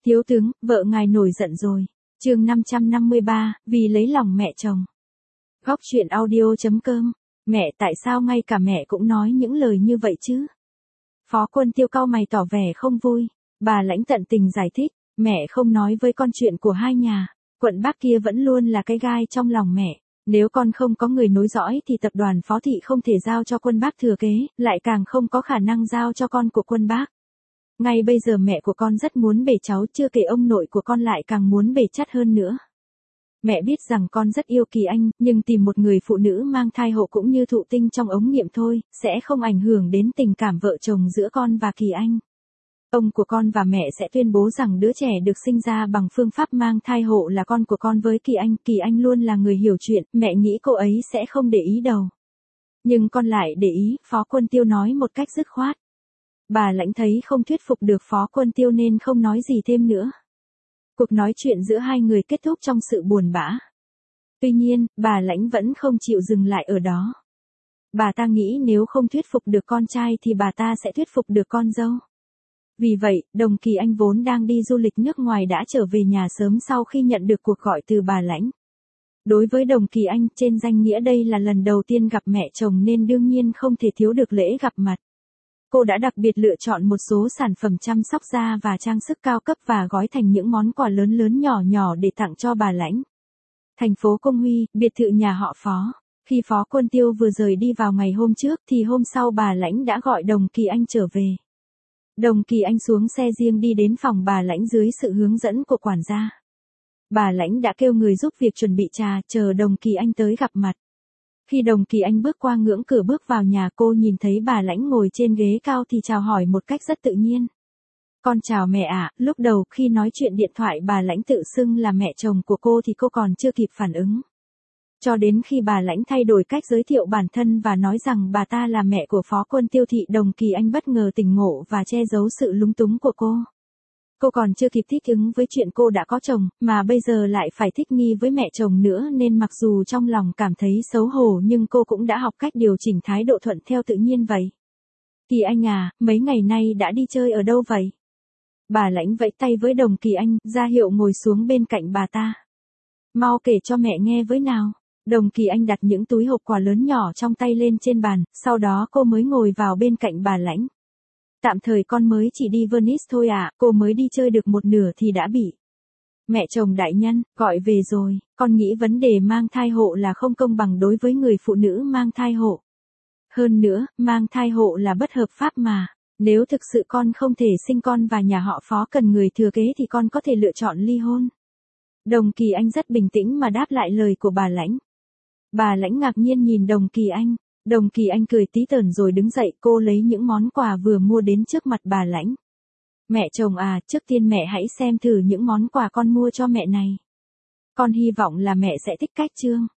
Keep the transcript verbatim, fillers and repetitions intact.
Thiếu tướng, vợ ngài nổi giận rồi. Chương năm trăm năm mươi ba, vì lấy lòng mẹ chồng. Góc truyện audio chấm com. Mẹ, tại sao ngay cả mẹ cũng nói những lời như vậy chứ? Phó Quân Tiêu cau mày tỏ vẻ không vui. Bà Lãnh tận tình giải thích, mẹ không nói với con chuyện của hai nhà. Quận Bắc kia vẫn luôn là cái gai trong lòng mẹ. Nếu con không có người nối dõi thì tập đoàn Phó Thị không thể giao cho Quân Bắc thừa kế, lại càng không có khả năng giao cho con của Quân Bắc. Ngay bây giờ mẹ của con rất muốn bề cháu, chưa kể ông nội của con lại càng muốn bề chắt hơn nữa. Mẹ biết rằng con rất yêu Kỳ Anh, nhưng tìm một người phụ nữ mang thai hộ cũng như thụ tinh trong ống nghiệm thôi, sẽ không ảnh hưởng đến tình cảm vợ chồng giữa con và Kỳ Anh. Ông của con và mẹ sẽ tuyên bố rằng đứa trẻ được sinh ra bằng phương pháp mang thai hộ là con của con với Kỳ Anh. Kỳ Anh luôn là người hiểu chuyện, mẹ nghĩ cô ấy sẽ không để ý đâu. Nhưng con lại để ý, Phó Quân Tiêu nói một cách dứt khoát. Bà Lãnh thấy không thuyết phục được Phó Quân Tiêu nên không nói gì thêm nữa. Cuộc nói chuyện giữa hai người kết thúc trong sự buồn bã. Tuy nhiên, bà Lãnh vẫn không chịu dừng lại ở đó. Bà ta nghĩ nếu không thuyết phục được con trai thì bà ta sẽ thuyết phục được con dâu. Vì vậy, Đồng Kỳ Anh vốn đang đi du lịch nước ngoài đã trở về nhà sớm sau khi nhận được cuộc gọi từ bà Lãnh. Đối với Đồng Kỳ Anh, trên danh nghĩa đây là lần đầu tiên gặp mẹ chồng nên đương nhiên không thể thiếu được lễ gặp mặt. Cô đã đặc biệt lựa chọn một số sản phẩm chăm sóc da và trang sức cao cấp và gói thành những món quà lớn lớn nhỏ nhỏ để tặng cho bà Lãnh. Thành phố Công Huy, biệt thự nhà họ Phó. Khi Phó Quân Tiêu vừa rời đi vào ngày hôm trước thì hôm sau bà Lãnh đã gọi Đồng Kỳ Anh trở về. Đồng Kỳ Anh xuống xe riêng đi đến phòng bà Lãnh dưới sự hướng dẫn của quản gia. Bà Lãnh đã kêu người giúp việc chuẩn bị trà, chờ Đồng Kỳ Anh tới gặp mặt. Khi Đồng Kỳ Anh bước qua ngưỡng cửa bước vào nhà, cô nhìn thấy bà Lãnh ngồi trên ghế cao thì chào hỏi một cách rất tự nhiên. Con chào mẹ ạ. Lúc đầu khi nói chuyện điện thoại bà Lãnh tự xưng là mẹ chồng của cô thì cô còn chưa kịp phản ứng. Cho đến khi bà Lãnh thay đổi cách giới thiệu bản thân và nói rằng bà ta là mẹ của Phó Quân Tiêu thì Đồng Kỳ Anh bất ngờ tỉnh ngộ và che giấu sự lúng túng của cô. Cô còn chưa kịp thích ứng với chuyện cô đã có chồng, mà bây giờ lại phải thích nghi với mẹ chồng nữa nên mặc dù trong lòng cảm thấy xấu hổ nhưng cô cũng đã học cách điều chỉnh thái độ thuận theo tự nhiên vậy. Kỳ Anh à, mấy ngày nay đã đi chơi ở đâu vậy? Bà Lãnh vẫy tay với Đồng Kỳ Anh, ra hiệu ngồi xuống bên cạnh bà ta. Mau kể cho mẹ nghe với nào. Đồng Kỳ Anh đặt những túi hộp quà lớn nhỏ trong tay lên trên bàn, sau đó cô mới ngồi vào bên cạnh bà Lãnh. Tạm thời con mới chỉ đi Venice thôi ạ, à, cô mới đi chơi được một nửa thì đã bị mẹ chồng đại nhân gọi về rồi. Con nghĩ vấn đề mang thai hộ là không công bằng đối với người phụ nữ mang thai hộ. Hơn nữa, mang thai hộ là bất hợp pháp mà. Nếu thực sự con không thể sinh con và nhà họ Phó cần người thừa kế thì con có thể lựa chọn ly hôn. Đồng Kỳ Anh rất bình tĩnh mà đáp lại lời của bà Lãnh. Bà Lãnh ngạc nhiên nhìn Đồng Kỳ Anh. Đồng Kỳ Anh cười tí tởn rồi đứng dậy, cô lấy những món quà vừa mua đến trước mặt bà Lãnh. Mẹ chồng à, trước tiên mẹ hãy xem thử những món quà con mua cho mẹ này. Con hy vọng là mẹ sẽ thích cách trương.